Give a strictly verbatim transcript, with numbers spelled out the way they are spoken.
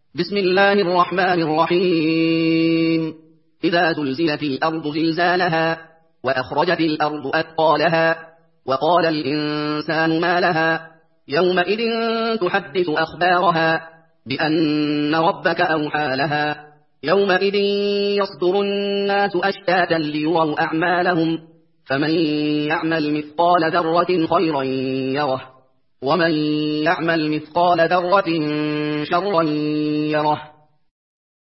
بسم الله الرحمن الرحيم. إذا زلزلت الأرض زلزالها وأخرجت الأرض أثقالها وقال الإنسان ما لها يومئذ تحدث أخبارها بأن ربك أوحى لها يومئذ يصدر الناس أشتاتا ليروا أعمالهم فمن يعمل مثقال ذرة خيرا يره ومن يعمل مثقال ذرة شرا يره